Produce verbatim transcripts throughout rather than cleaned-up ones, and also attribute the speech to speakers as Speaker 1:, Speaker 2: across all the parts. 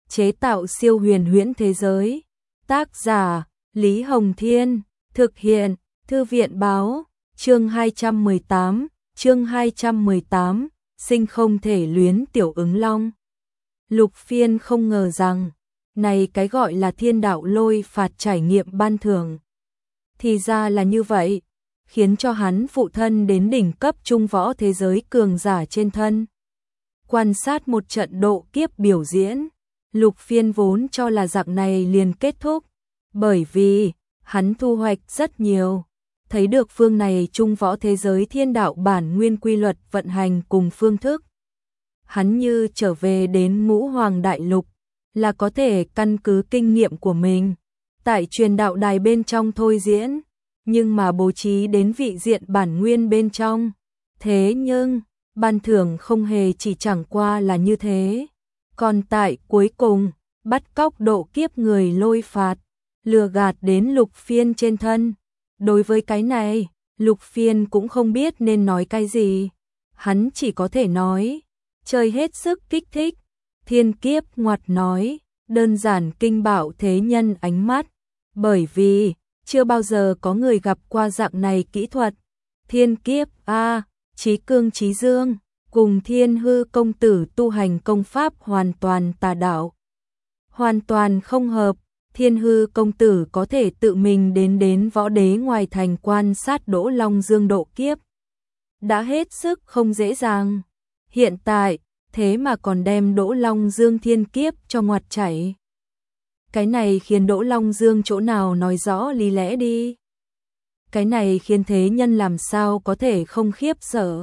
Speaker 1: chế tạo siêu huyền huyễn thế giới. Tác giả Lý Hồng Thiên, thực hiện Thư viện Báo, chương hai trăm mười tám, chương hai trăm mười tám, sinh không thể luyến tiểu ứng long. Lục Phiên không ngờ rằng, này cái gọi là thiên đạo lôi phạt trải nghiệm ban thưởng. Thì ra là như vậy, khiến cho hắn phụ thân đến đỉnh cấp trung võ thế giới cường giả trên thân. Quan sát một trận độ kiếp biểu diễn, Lục Phiên vốn cho là dạng này liền kết thúc, bởi vì hắn thu hoạch rất nhiều, thấy được phương này trung võ thế giới thiên đạo bản nguyên quy luật vận hành cùng phương thức. Hắn như trở về đến ngũ hoàng đại lục, là có thể căn cứ kinh nghiệm của mình, tại truyền đạo đài bên trong thôi diễn, nhưng mà bố trí đến vị diện bản nguyên bên trong. Thế nhưng, ban thưởng không hề chỉ chẳng qua là như thế. Còn tại cuối cùng, bắt cóc độ kiếp người lôi phạt, lừa gạt đến Lục Phiên trên thân. Đối với cái này, Lục Phiên cũng không biết nên nói cái gì. Hắn chỉ có thể nói, chơi hết sức kích thích. Thiên kiếp ngoặt nói, đơn giản kinh bạo thế nhân ánh mắt. Bởi vì, chưa bao giờ có người gặp qua dạng này kỹ thuật. Thiên kiếp a, Chí Cương Chí Dương, cùng Thiên Hư công tử tu hành công pháp hoàn toàn tà đạo. Hoàn toàn không hợp, Thiên Hư công tử có thể tự mình đến đến võ đế ngoài thành quan sát Đỗ Long Dương độ kiếp. Đã hết sức không dễ dàng. Hiện tại, thế mà còn đem Đỗ Long Dương thiên kiếp cho ngoặt chảy. Cái này khiến Đỗ Long Dương chỗ nào nói rõ lý lẽ đi. Cái này khiến thế nhân làm sao có thể không khiếp sợ.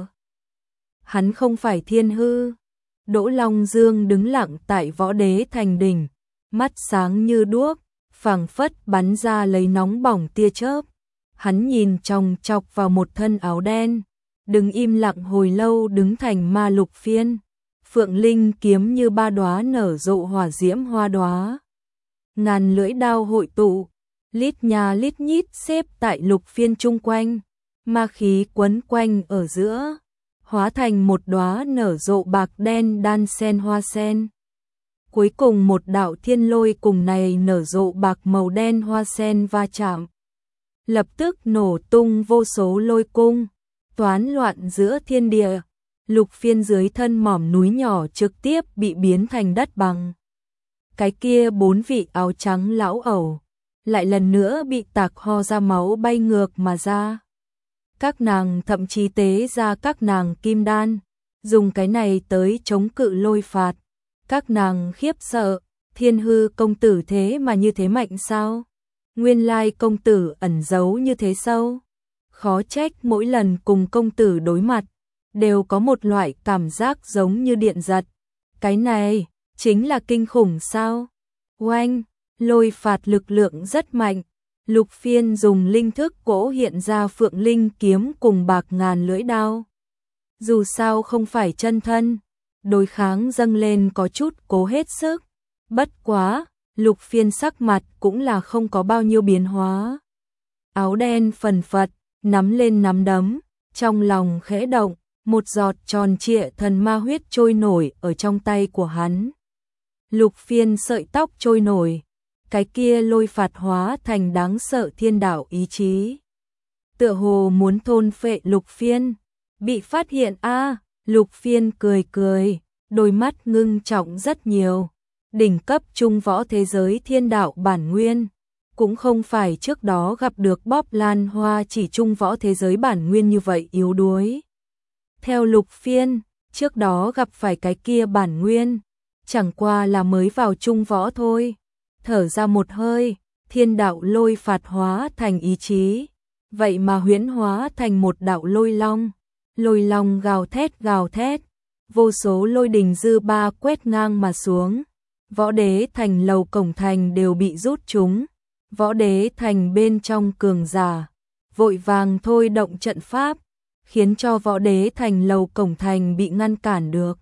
Speaker 1: Hắn không phải Thiên Hư. Đỗ Long Dương đứng lặng tại võ đế thành đỉnh, mắt sáng như đuốc, phảng phất bắn ra lấy nóng bỏng tia chớp. Hắn nhìn chòng chọc vào một thân áo đen, đứng im lặng hồi lâu đứng thành ma Lục Phiên. Phượng Linh kiếm như ba đóa nở rộ hỏa diễm hoa đóa. Ngàn lưỡi đao hội tụ, lít nhà lít nhít xếp tại Lục Phiên chung quanh, ma khí quấn quanh ở giữa, hóa thành một đóa nở rộ bạc đen đan sen hoa sen. Cuối cùng một đạo thiên lôi cùng này nở rộ bạc màu đen hoa sen va chạm, lập tức nổ tung vô số lôi cung, toán loạn giữa thiên địa. Lục Phiên dưới thân mỏm núi nhỏ trực tiếp bị biến thành đất bằng. Cái kia bốn vị áo trắng lão ẩu lại lần nữa bị tạc ho ra máu bay ngược mà ra. Các nàng thậm chí tế ra các nàng kim đan, dùng cái này tới chống cự lôi phạt. Các nàng khiếp sợ, Thiên Hư công tử thế mà như thế mạnh sao? Nguyên lai công tử ẩn giấu như thế sâu. Khó trách mỗi lần cùng công tử đối mặt, đều có một loại cảm giác giống như điện giật. Cái này, chính là kinh khủng sao? Oanh, lôi phạt lực lượng rất mạnh. Lục Phiên dùng linh thức cỗ hiện ra Phượng Linh kiếm cùng bạc ngàn lưỡi đao. Dù sao không phải chân thân, đối kháng dâng lên có chút cố hết sức. Bất quá, Lục Phiên sắc mặt cũng là không có bao nhiêu biến hóa. Áo đen phần phật, nắm lên nắm đấm, trong lòng khẽ động, một giọt tròn trịa thần ma huyết trôi nổi ở trong tay của hắn. Lục Phiên sợi tóc trôi nổi, cái kia lôi phạt hóa thành đáng sợ thiên đạo ý chí. Tựa hồ muốn thôn phệ Lục Phiên, bị phát hiện a. Lục Phiên cười cười, đôi mắt ngưng trọng rất nhiều. Đỉnh cấp trung võ thế giới thiên đạo bản nguyên, cũng không phải trước đó gặp được Bóp Lan Hoa chỉ trung võ thế giới bản nguyên như vậy yếu đuối. Theo Lục Phiên, trước đó gặp phải cái kia bản nguyên, chẳng qua là mới vào trung võ thôi. Thở ra một hơi, thiên đạo lôi phạt hóa thành ý chí, vậy mà huyễn hóa thành một đạo lôi long. Lôi long gào thét gào thét, vô số lôi đình dư ba quét ngang mà xuống. Võ đế thành lầu cổng thành đều bị rút trúng. Võ đế thành bên trong cường giả vội vàng thôi động trận pháp, khiến cho võ đế thành lầu cổng thành bị ngăn cản được.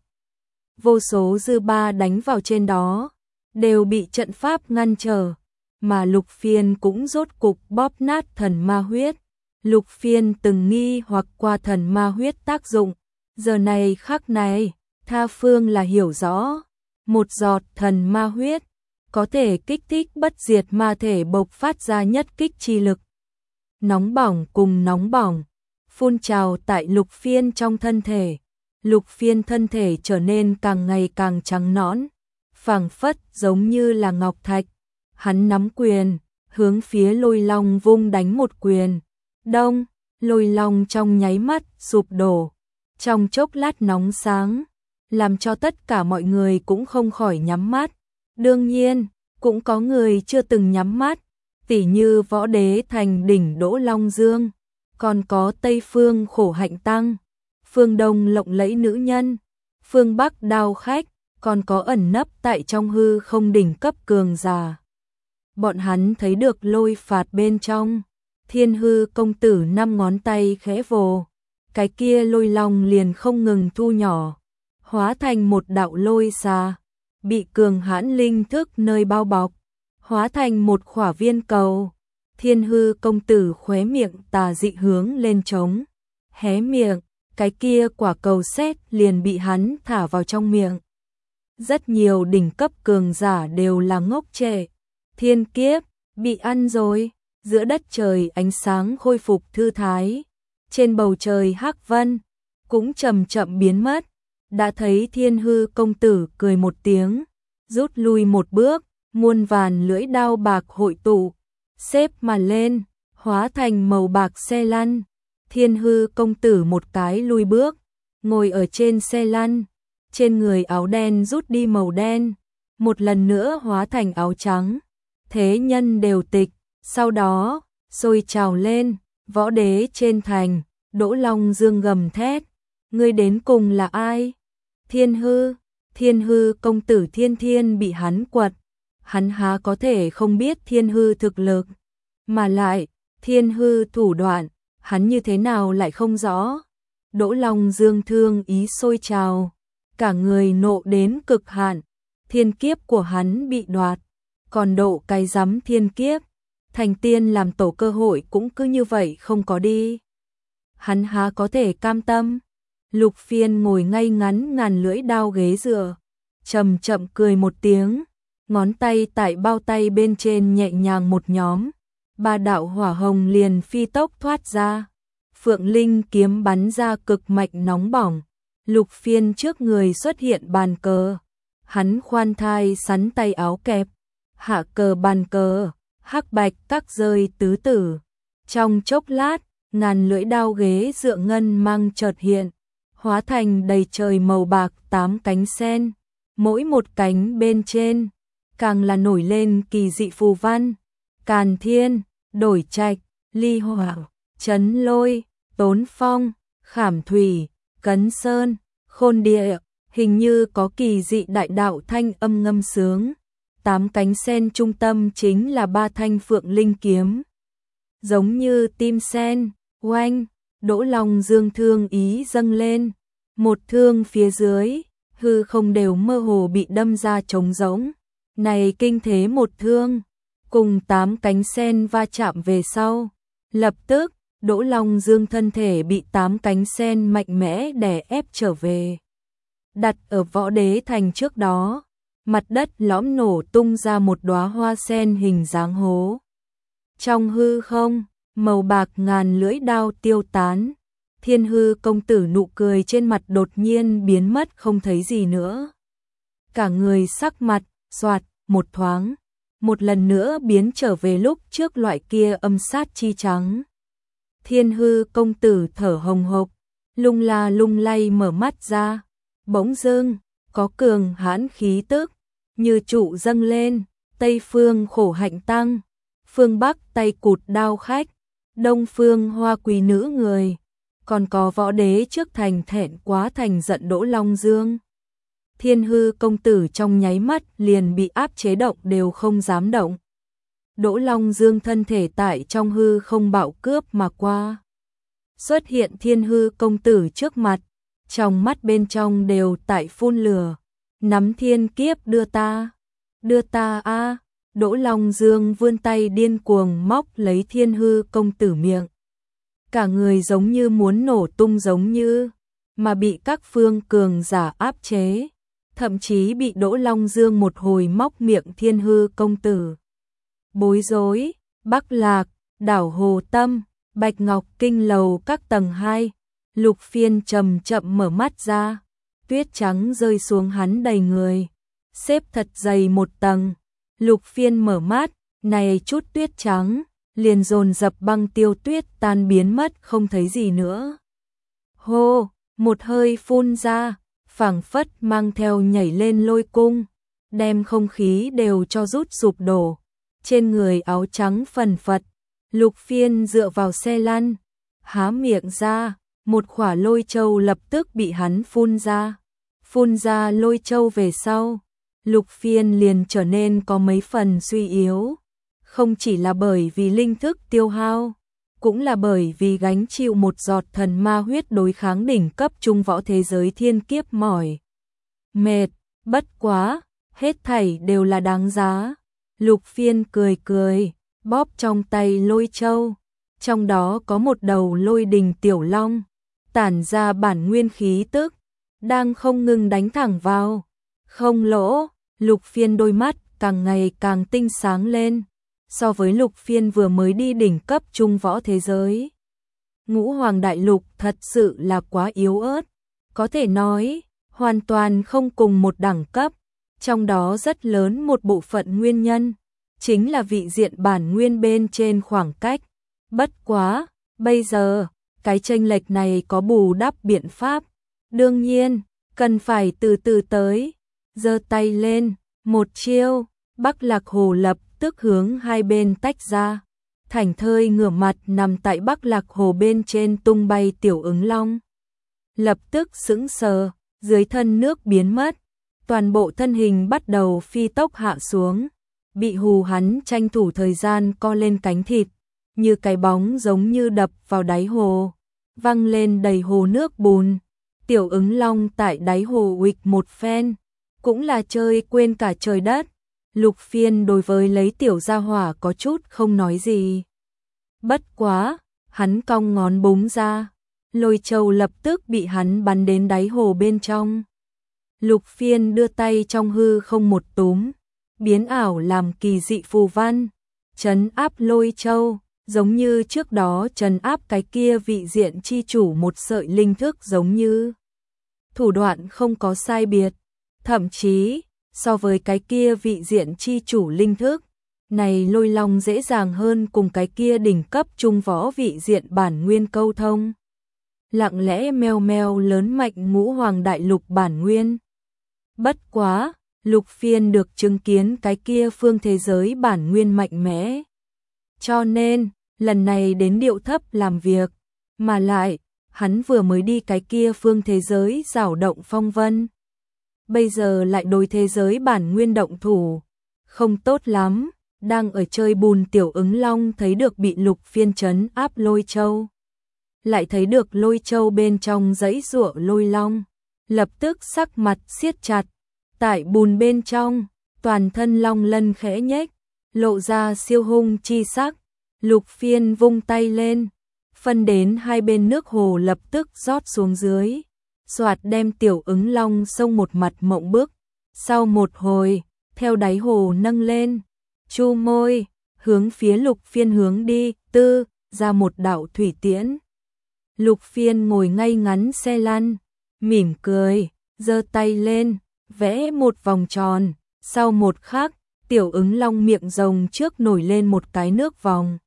Speaker 1: Vô số dư ba đánh vào trên đó, đều bị trận pháp ngăn trở, mà Lục Phiên cũng rốt cục bóp nát thần ma huyết. Lục Phiên từng nghi hoặc qua thần ma huyết tác dụng, giờ này khắc này, tha phương là hiểu rõ. một giọt thần ma huyết, có thể kích thích bất diệt ma thể bộc phát ra nhất kích chi lực. Nóng bỏng cùng nóng bỏng, phun trào tại Lục Phiên trong thân thể. Lục Phiên thân thể trở nên càng ngày càng trắng nõn, phảng phất giống như là ngọc thạch. Hắn nắm quyền, hướng phía Lôi Long vung đánh một quyền. Đông, Lôi Long trong nháy mắt sụp đổ, trong chốc lát nóng sáng, làm cho tất cả mọi người cũng không khỏi nhắm mắt. Đương nhiên, cũng có người chưa từng nhắm mắt, tỉ như Võ Đế Thành đỉnh Đỗ Long Dương, còn có Tây Phương Khổ Hạnh Tăng, phương Đông lộng lẫy nữ nhân, phương Bắc đao khách, còn có ẩn nấp tại trong hư không đỉnh cấp cường giả. Bọn hắn thấy được lôi phạt bên trong, Thiên Hư công tử năm ngón tay khẽ vồ, cái kia lôi long liền không ngừng thu nhỏ, hóa thành một đạo lôi xà, bị cường hãn linh thức nơi bao bọc, hóa thành một khỏa viên cầu. Thiên Hư công tử khóe miệng tà dị hướng lên trống, hé miệng, cái kia quả cầu sét liền bị hắn thả vào trong miệng. Rất nhiều đỉnh cấp cường giả đều là ngốc trệ. Thiên kiếp, bị ăn rồi. Giữa đất trời ánh sáng khôi phục thư thái. Trên bầu trời hắc vân, cũng chậm chậm biến mất. Đã thấy Thiên Hư công tử cười một tiếng, rút lui một bước, muôn vàn lưỡi đao bạc hội tụ, xếp mà lên, hóa thành màu bạc xe lăn. Thiên Hư công tử một cái lui bước, ngồi ở trên xe lăn, trên người áo đen rút đi màu đen, một lần nữa hóa thành áo trắng. Thế nhân đều tịch, sau đó, sôi trào lên, Võ Đế trên thành, Đỗ Long Dương gầm thét, ngươi đến cùng là ai? Thiên Hư, Thiên Hư công tử Thiên Thiên bị hắn quật, hắn há có thể không biết Thiên Hư thực lực, mà lại, Thiên Hư thủ đoạn, hắn như thế nào lại không rõ. Đỗ Long Dương thương ý sôi trào, cả người nộ đến cực hạn, thiên kiếp của hắn bị đoạt, còn độ cái rắm thiên kiếp, thành tiên làm tổ cơ hội cũng cứ như vậy không có đi. Hắn há có thể cam tâm. Lục Phiên ngồi ngay ngắn ngàn lưỡi đao ghế dựa, chậm chậm cười một tiếng, ngón tay tại bao tay bên trên nhẹ nhàng một nhóm, ba đạo hỏa hồng liền phi tốc thoát ra. Phượng Linh kiếm bắn ra cực mạnh nóng bỏng. Lục Phiên trước người xuất hiện bàn cờ, hắn khoan thai sắn tay áo kẹp, hạ cờ bàn cờ, hắc bạch các rơi tứ tử. Trong chốc lát, ngàn lưỡi đao ghế dựa ngân mang chợt hiện, hóa thành đầy trời màu bạc tám cánh sen, mỗi một cánh bên trên càng là nổi lên kỳ dị phù văn, Càn Thiên, Đổi Trạch, Ly Hỏa, Chấn Lôi, Tốn Phong, Khảm Thủy, Cấn Sơn, Khôn Địa, hình như có kỳ dị đại đạo thanh âm ngâm sướng. Tám cánh sen trung tâm chính là ba thanh phượng linh kiếm, giống như tim sen. Oanh, Đỗ Long Dương thương ý dâng lên, một thương phía dưới, hư không đều mơ hồ bị đâm ra trống rỗng. Này kinh thế một thương, cùng tám cánh sen va chạm về sau, lập tức Đỗ Long Dương thân thể bị tám cánh sen mạnh mẽ đè ép trở về. Đặt ở Võ Đế Thành trước đó, mặt đất lõm nổ tung ra một đóa hoa sen hình dáng hố. Trong hư không, màu bạc ngàn lưỡi đao tiêu tán, Thiên Hư công tử nụ cười trên mặt đột nhiên biến mất không thấy gì nữa. Cả người sắc mặt, xoạt, một thoáng, một lần nữa biến trở về lúc trước loại kia âm sát chi trắng. Thiên Hư công tử thở hồng hộc, lung la lung lay mở mắt ra, bỗng dưng, có cường hãn khí tức, như trụ dâng lên, Tây Phương Khổ Hạnh Tăng, phương Bắc Tay Cụt Đao Khách, Đông Phương Hoa Quỳ Nữ Người, còn có Võ Đế trước thành thẹn quá thành giận Đỗ Long Dương. Thiên Hư công tử trong nháy mắt liền bị áp chế động đều không dám động. Đỗ Long Dương thân thể tại trong hư không bạo cướp mà qua. Xuất hiện Thiên Hư công tử trước mặt, trong mắt bên trong đều tại phun lửa. Nắm thiên kiếp đưa ta, đưa ta a. Đỗ Long Dương vươn tay điên cuồng móc lấy Thiên Hư công tử miệng. Cả người giống như muốn nổ tung giống như, mà bị các phương cường giả áp chế. thậm chí bị Đỗ Long Dương một hồi móc miệng Thiên Hư công tử. Bối rối, Bắc Lạc, đảo Hồ Tâm, Bạch Ngọc Kinh lầu các tầng hai, Lục Phiên chậm chậm mở mắt ra, tuyết trắng rơi xuống hắn đầy người, xếp thật dày một tầng. Lục Phiên mở mắt, này chút tuyết trắng, liền dồn dập băng tiêu tuyết tan biến mất không thấy gì nữa. Hô, một hơi phun ra, phảng phất mang theo nhảy lên lôi cung, đem không khí đều cho rút sụp đổ. Trên người áo trắng phần phật, Lục Phiên dựa vào xe lăn, há miệng ra, một khỏa lôi châu lập tức bị hắn phun ra. Phun ra lôi châu về sau, Lục Phiên liền trở nên có mấy phần suy yếu, không chỉ là bởi vì linh thức tiêu hao, cũng là bởi vì gánh chịu một giọt thần ma huyết đối kháng đỉnh cấp trung võ thế giới thiên kiếp mỏi. Mệt, bất quá, hết thảy đều là đáng giá. Lục Phiên cười cười, bóp trong tay lôi châu, trong đó có một đầu lôi đình tiểu long, tản ra bản nguyên khí tức, đang không ngừng đánh thẳng vào. Không lỗ, Lục Phiên đôi mắt càng ngày càng tinh sáng lên, so với Lục Phiên vừa mới đi đỉnh cấp trung võ thế giới. Ngũ Hoàng Đại Lục thật sự là quá yếu ớt, có thể nói, hoàn toàn không cùng một đẳng cấp, trong đó rất lớn một bộ phận nguyên nhân, chính là vị diện bản nguyên bên trên khoảng cách. Bất quá, bây giờ, cái chênh lệch này có bù đắp biện pháp, đương nhiên, cần phải từ từ tới. Giơ tay lên, một chiêu, Bắc Lạc Hồ lập tức hướng hai bên tách ra. Thảnh thơi ngửa mặt nằm tại Bắc Lạc Hồ bên trên tung bay tiểu ứng long. Lập tức sững sờ, dưới thân nước biến mất, toàn bộ thân hình bắt đầu phi tốc hạ xuống, bị hù hắn tranh thủ thời gian co lên cánh thịt, như cái bóng giống như đập vào đáy hồ, văng lên đầy hồ nước bùn. Tiểu ứng long tại đáy hồ uịch một phen, cũng là chơi quên cả trời đất. Lục Phiên đối với lấy tiểu gia hỏa có chút không nói gì. Bất quá, hắn cong ngón búng ra, lôi châu lập tức bị hắn bắn đến đáy hồ bên trong. Lục Phiên đưa tay trong hư không một túm, biến ảo làm kỳ dị phù văn, trấn áp lôi châu, giống như trước đó trấn áp cái kia vị diện chi chủ một sợi linh thức giống như. Thủ đoạn không có sai biệt, thậm chí, so với cái kia vị diện chi chủ linh thức, này lôi long dễ dàng hơn cùng cái kia đỉnh cấp trung võ vị diện bản nguyên câu thông. Lặng lẽ meo meo lớn mạnh Ngũ Hoàng Đại Lục bản nguyên. Bất quá, Lục Phiên được chứng kiến cái kia phương thế giới bản nguyên mạnh mẽ. Cho nên, lần này đến điệu thấp làm việc, mà lại, hắn vừa mới đi cái kia phương thế giới rảo động phong vân. Bây giờ lại đối thế giới bản nguyên động thủ, không tốt lắm, đang ở chơi bùn tiểu ứng long thấy được bị Lục Phiên trấn áp lôi châu. Lại thấy được lôi châu bên trong dãy giụa lôi long, lập tức sắc mặt siết chặt, tại bùn bên trong, toàn thân long lân khẽ nhếch, lộ ra siêu hung chi sắc. Lục Phiên vung tay lên, phân đến hai bên nước hồ lập tức rót xuống dưới, soạt đem tiểu ứng long xông một mặt mộng bức. Sau một hồi, theo đáy hồ nâng lên, chu môi, hướng phía Lục Phiên hướng đi, tư, ra một đạo thủy tiễn. Lục Phiên ngồi ngay ngắn xe lăn, mỉm cười, giơ tay lên, vẽ một vòng tròn, sau một khắc, tiểu ứng long miệng rồng trước nổi lên một cái nước vòng,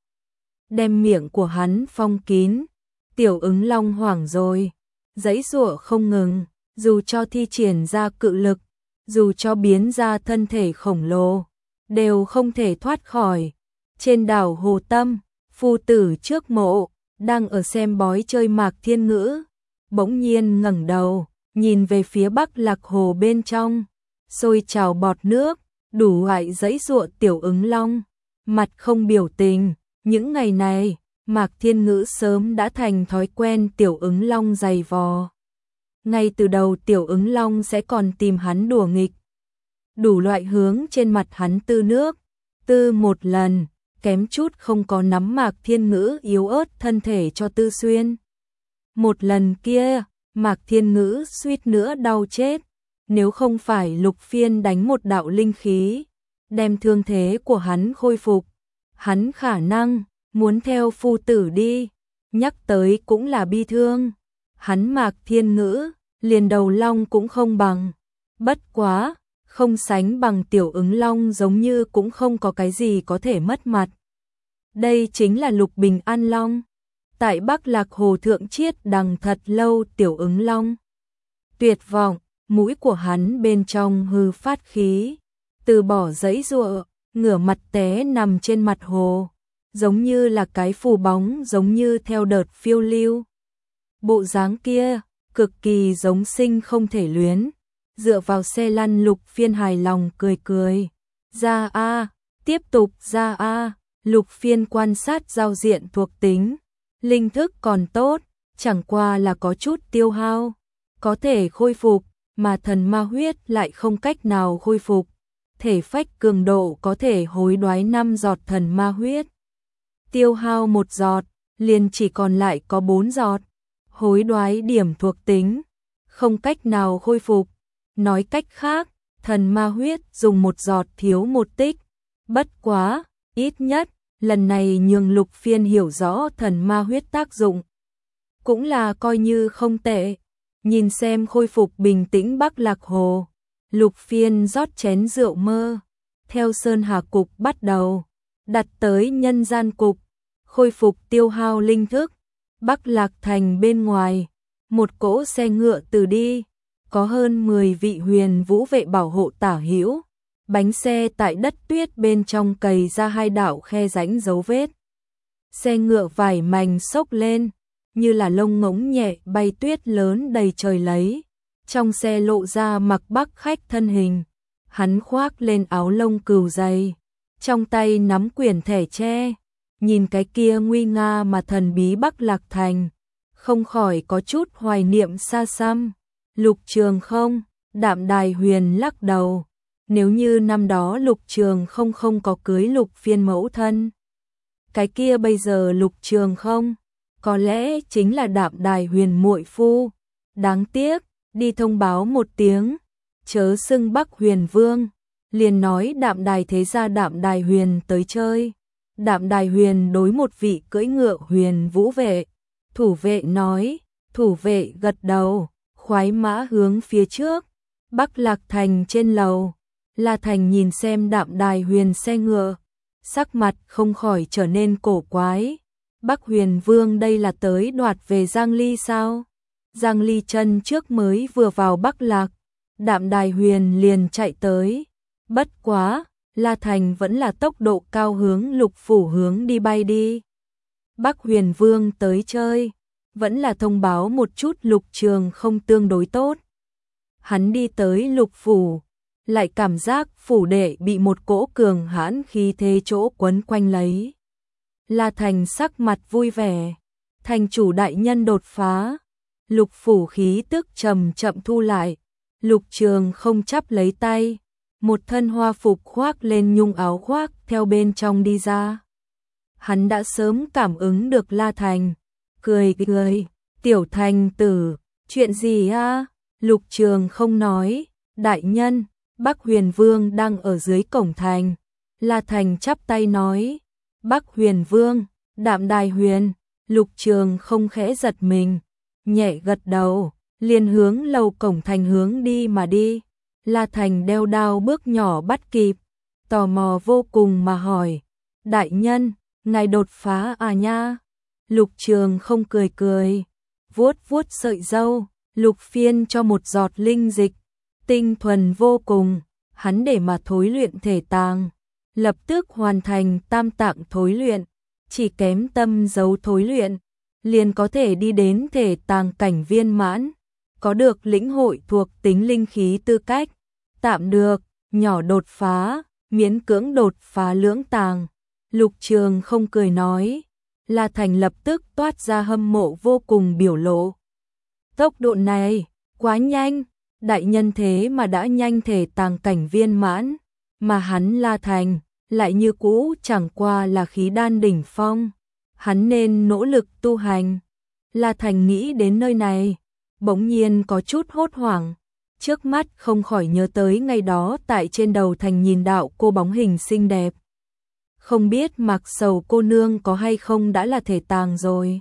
Speaker 1: đem miệng của hắn phong kín. Tiểu ứng long hoảng rồi, giãy giụa không ngừng, dù cho thi triển ra cự lực, dù cho biến ra thân thể khổng lồ, đều không thể thoát khỏi. Trên đảo Hồ Tâm, phu tử trước mộ, đang ở xem bói chơi Mạc Thiên Ngữ, bỗng nhiên ngẩng đầu, nhìn về phía Bắc Lạc Hồ bên trong, sôi trào bọt nước, đủ loại giãy giụa tiểu ứng long, mặt không biểu tình. Những ngày này, Mạc Thiên Ngữ sớm đã thành thói quen tiểu ứng long giày vò. Ngay từ đầu tiểu ứng long sẽ còn tìm hắn đùa nghịch, đủ loại hướng trên mặt hắn tư nước, tư một lần, kém chút không có nắm Mạc Thiên Ngữ yếu ớt thân thể cho tư xuyên. Một lần kia, Mạc Thiên Ngữ suýt nữa đau chết, nếu không phải Lục Phiên đánh một đạo linh khí, đem thương thế của hắn khôi phục, hắn khả năng muốn theo phu tử đi, nhắc tới cũng là bi thương. Hắn Mạc Thiên Ngữ, liền đầu long cũng không bằng, bất quá, không sánh bằng tiểu ứng long giống như cũng không có cái gì có thể mất mặt. Đây chính là Lục Bình An Long, tại Bắc Lạc Hồ thượng chiết đằng thật lâu tiểu ứng long. Tuyệt vọng, mũi của hắn bên trong hư phát khí, từ bỏ giãy giụa, ngửa mặt té nằm trên mặt hồ, giống như là cái phù bóng giống như theo đợt phiêu lưu. Bộ dáng kia, cực kỳ giống sinh không thể luyến, dựa vào xe lăn Lục Phiên hài lòng cười cười. Ra a, tiếp tục ra a, Lục Phiên quan sát giao diện thuộc tính, linh thức còn tốt, chẳng qua là có chút tiêu hao, có thể khôi phục, mà thần ma huyết lại không cách nào khôi phục. Thể phách cường độ có thể hối đoái năm giọt thần ma huyết. Tiêu hao một giọt, liền chỉ còn lại có bốn giọt. Hối đoái điểm thuộc tính, không cách nào khôi phục. Nói cách khác, thần ma huyết dùng một giọt thiếu một tích. Bất quá, ít nhất, lần này nhường Lục Phiên hiểu rõ thần ma huyết tác dụng. Cũng là coi như không tệ. Nhìn xem khôi phục bình tĩnh Bắc Lạc Hồ, Lục Phiên rót chén rượu mơ, theo Sơn Hà Cục bắt đầu, đặt tới Nhân Gian Cục, khôi phục tiêu hao linh thức. Bắc Lạc Thành bên ngoài, một cỗ xe ngựa từ đi, có hơn mười vị huyền vũ vệ bảo hộ tả hữu, bánh xe tại đất tuyết bên trong cày ra hai đạo khe rãnh dấu vết. Xe ngựa vải mảnh xốc lên, như là lông ngỗng nhẹ bay tuyết lớn đầy trời lấy. Trong xe lộ ra Mặc Bắc khách thân hình, hắn khoác lên áo lông cừu dày, trong tay nắm quyển thẻ tre, nhìn cái kia nguy nga mà thần bí Bắc Lạc Thành, không khỏi có chút hoài niệm xa xăm. Lục Trường Không, Đạm Đài Huyền lắc đầu, nếu như năm đó Lục Trường Không không có cưới Lục Phiên mẫu thân, cái kia bây giờ Lục Trường Không có lẽ chính là Đạm Đài Huyền muội phu. Đáng tiếc, đi thông báo một tiếng, chớ xưng Bắc Huyền Vương, liền nói Đạm Đài thế gia Đạm Đài Huyền tới chơi. Đạm Đài Huyền đối một vị cưỡi ngựa huyền vũ vệ, thủ vệ nói, thủ vệ gật đầu, khoái mã hướng phía trước. Bắc Lạc Thành trên lầu, La Thành nhìn xem Đạm Đài Huyền xe ngựa, sắc mặt không khỏi trở nên cổ quái. Bắc Huyền Vương đây là tới đoạt về Giang Ly sao? Giang Ly chân trước mới vừa vào Bắc Lạc, Đạm Đài Huyền liền chạy tới. Bất quá, La Thành vẫn là tốc độ cao hướng Lục phủ hướng đi bay đi. Bắc Huyền Vương tới chơi, vẫn là thông báo một chút Lục Trường Không tương đối tốt. Hắn đi tới Lục phủ, lại cảm giác phủ đệ bị một cỗ cường hãn khí thế chỗ quấn quanh lấy. La Thành sắc mặt vui vẻ, thành chủ đại nhân đột phá. Lục phủ khí tức chậm chậm thu lại, Lục Trường Không chắp lấy tay, một thân hoa phục khoác lên nhung áo khoác theo bên trong đi ra. Hắn đã sớm cảm ứng được La Thành, cười cười, tiểu thành tử, chuyện gì a? Lục Trường Không nói, đại nhân, Bắc Huyền Vương đang ở dưới cổng thành. La Thành chắp tay nói, Bắc Huyền Vương, Đạm Đài Huyền. Lục Trường Không khẽ giật mình, nhẹ gật đầu, liền hướng lầu cổng thành hướng đi mà đi. La Thành đeo đao bước nhỏ bắt kịp, tò mò vô cùng mà hỏi, đại nhân, ngài đột phá à nha? Lục Trường Không cười cười, vuốt vuốt sợi râu, Lục Phiên cho một giọt linh dịch, tinh thuần vô cùng, hắn để mà thối luyện thể tàng, lập tức hoàn thành tam tạng thối luyện, chỉ kém tâm dấu thối luyện, liền có thể đi đến thể tàng cảnh viên mãn, có được lĩnh hội thuộc tính linh khí tư cách, tạm được, nhỏ đột phá, miễn cưỡng đột phá lưỡng tàng. Lục Trường Không cười nói, La Thành lập tức toát ra hâm mộ vô cùng biểu lộ. Tốc độ này, quá nhanh, đại nhân thế mà đã nhanh thể tàng cảnh viên mãn, mà hắn La Thành lại như cũ chẳng qua là khí đan đỉnh phong, hắn nên nỗ lực tu hành. La Thành nghĩ đến nơi này, bỗng nhiên có chút hốt hoảng, trước mắt không khỏi nhớ tới ngày đó tại trên đầu thành nhìn đạo cô bóng hình xinh đẹp. Không biết Mạc Sầu cô nương có hay không đã là thể tàng rồi.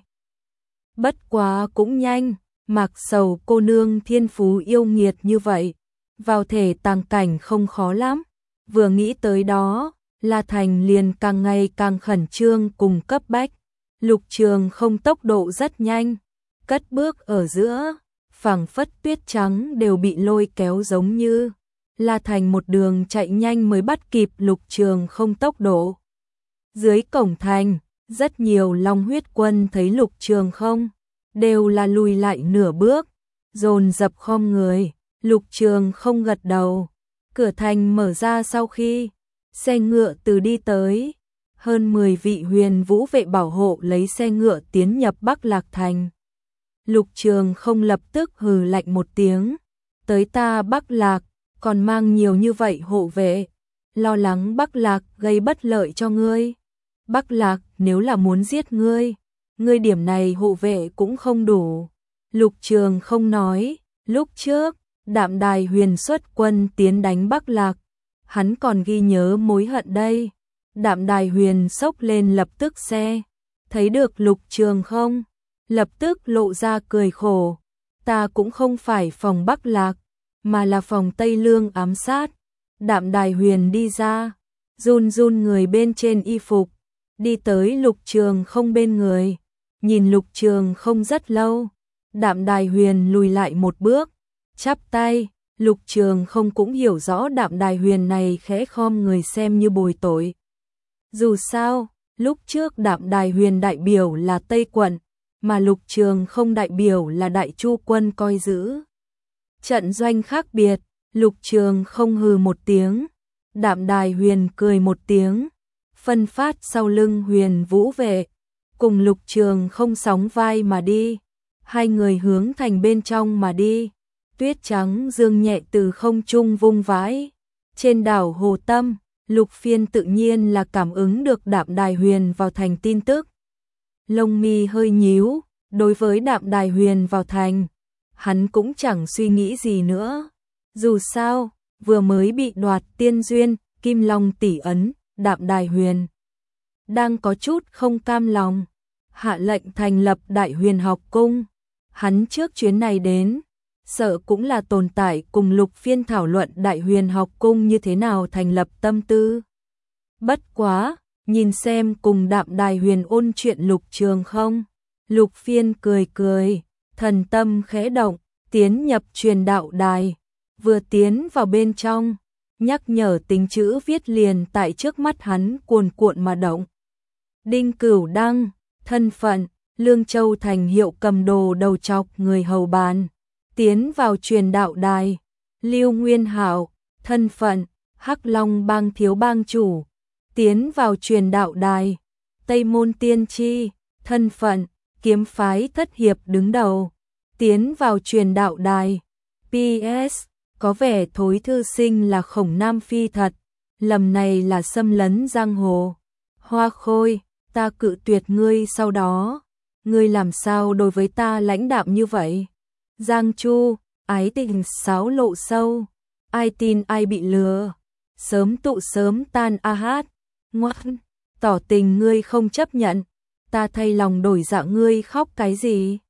Speaker 1: Bất quá cũng nhanh, Mạc Sầu cô nương thiên phú yêu nghiệt như vậy, vào thể tàng cảnh không khó lắm. Vừa nghĩ tới đó, La Thành liền càng ngày càng khẩn trương cùng cấp bách. Lục Trường không tốc độ rất nhanh, cất bước ở giữa, phảng phất tuyết trắng đều bị lôi kéo giống như. La Thành một đường chạy nhanh mới bắt kịp Lục Trường không tốc độ. Dưới cổng thành, rất nhiều Long huyết quân thấy Lục Trường không, đều là lùi lại nửa bước, dồn dập khom người. Lục Trường không gật đầu. Cửa thành mở ra sau khi xe ngựa từ đi tới, hơn mười vị huyền vũ vệ bảo hộ lấy xe ngựa tiến nhập Bắc Lạc Thành. Lục Trường không lập tức hừ lạnh một tiếng, tới ta Bắc Lạc, còn mang nhiều như vậy hộ vệ, lo lắng Bắc Lạc gây bất lợi cho ngươi. Bắc Lạc nếu là muốn giết ngươi, ngươi điểm này hộ vệ cũng không đủ. Lục Trường không nói, lúc trước, Đạm Đài Huyền xuất quân tiến đánh Bắc Lạc, hắn còn ghi nhớ mối hận đây. Đạm Đài Huyền xốc lên lập tức xe, thấy được Lục Trường không, lập tức lộ ra cười khổ. Ta cũng không phải phòng Bắc Lạc, mà là phòng Tây Lương ám sát. Đạm Đài Huyền đi ra, run run người bên trên y phục, đi tới Lục Trường không bên người, nhìn Lục Trường không rất lâu. Đạm Đài Huyền lùi lại một bước, chắp tay. Lục Trường không cũng hiểu rõ Đạm Đài Huyền này khẽ khom người xem như bồi tội. Dù sao, lúc trước Đạm Đài Huyền đại biểu là Tây quận, mà Lục Trường không đại biểu là Đại Chu quân coi giữ. Trận doanh khác biệt, Lục Trường không hừ một tiếng, Đạm Đài Huyền cười một tiếng, phân phát sau lưng Huyền vũ vệ, cùng Lục Trường không sóng vai mà đi. Hai người hướng thành bên trong mà đi. Tuyết trắng dương nhẹ từ không trung vung vãi. Trên đảo Hồ Tâm, Lục Phiên tự nhiên là cảm ứng được Đạm Đài Huyền vào thành tin tức. Lông mi hơi nhíu, đối với Đạm Đài Huyền vào thành, hắn cũng chẳng suy nghĩ gì nữa. Dù sao, vừa mới bị đoạt tiên duyên, Kim Long tỷ ấn, Đạm Đài Huyền đang có chút không cam lòng, hạ lệnh thành lập Đại Huyền học cung. Hắn trước chuyến này đến, sợ cũng là tồn tại cùng Lục Phiên thảo luận Đại Huyền học cung như thế nào thành lập tâm tư. Bất quá, nhìn xem cùng Đạm Đài Huyền ôn chuyện Lục Trường không, Lục Phiên cười cười, thần tâm khẽ động, tiến nhập truyền đạo đài, vừa tiến vào bên trong, nhắc nhở tính chữ viết liền tại trước mắt hắn cuồn cuộn mà động. Đinh Cửu Đăng, thân phận, Lương Châu thành hiệu cầm đồ đầu chọc người hầu bàn, tiến vào truyền đạo đài. Lưu Nguyên Hạo, thân phận, Hắc Long bang thiếu bang chủ, tiến vào truyền đạo đài. Tây Môn Tiên Tri, thân phận, kiếm phái thất hiệp đứng đầu, tiến vào truyền đạo đài. pê ét, có vẻ Thối Thư Sinh là Khổng Nam Phi thật, lầm này là xâm lấn giang hồ. Hoa Khôi, ta cự tuyệt ngươi sau đó, ngươi làm sao đối với ta lãnh đạm như vậy? Giang Chu, ái tình sáo lộ sâu, ai tin ai bị lừa, sớm tụ sớm tan a hát, ngoan, tỏ tình ngươi không chấp nhận, ta thay lòng đổi dạ ngươi khóc cái gì?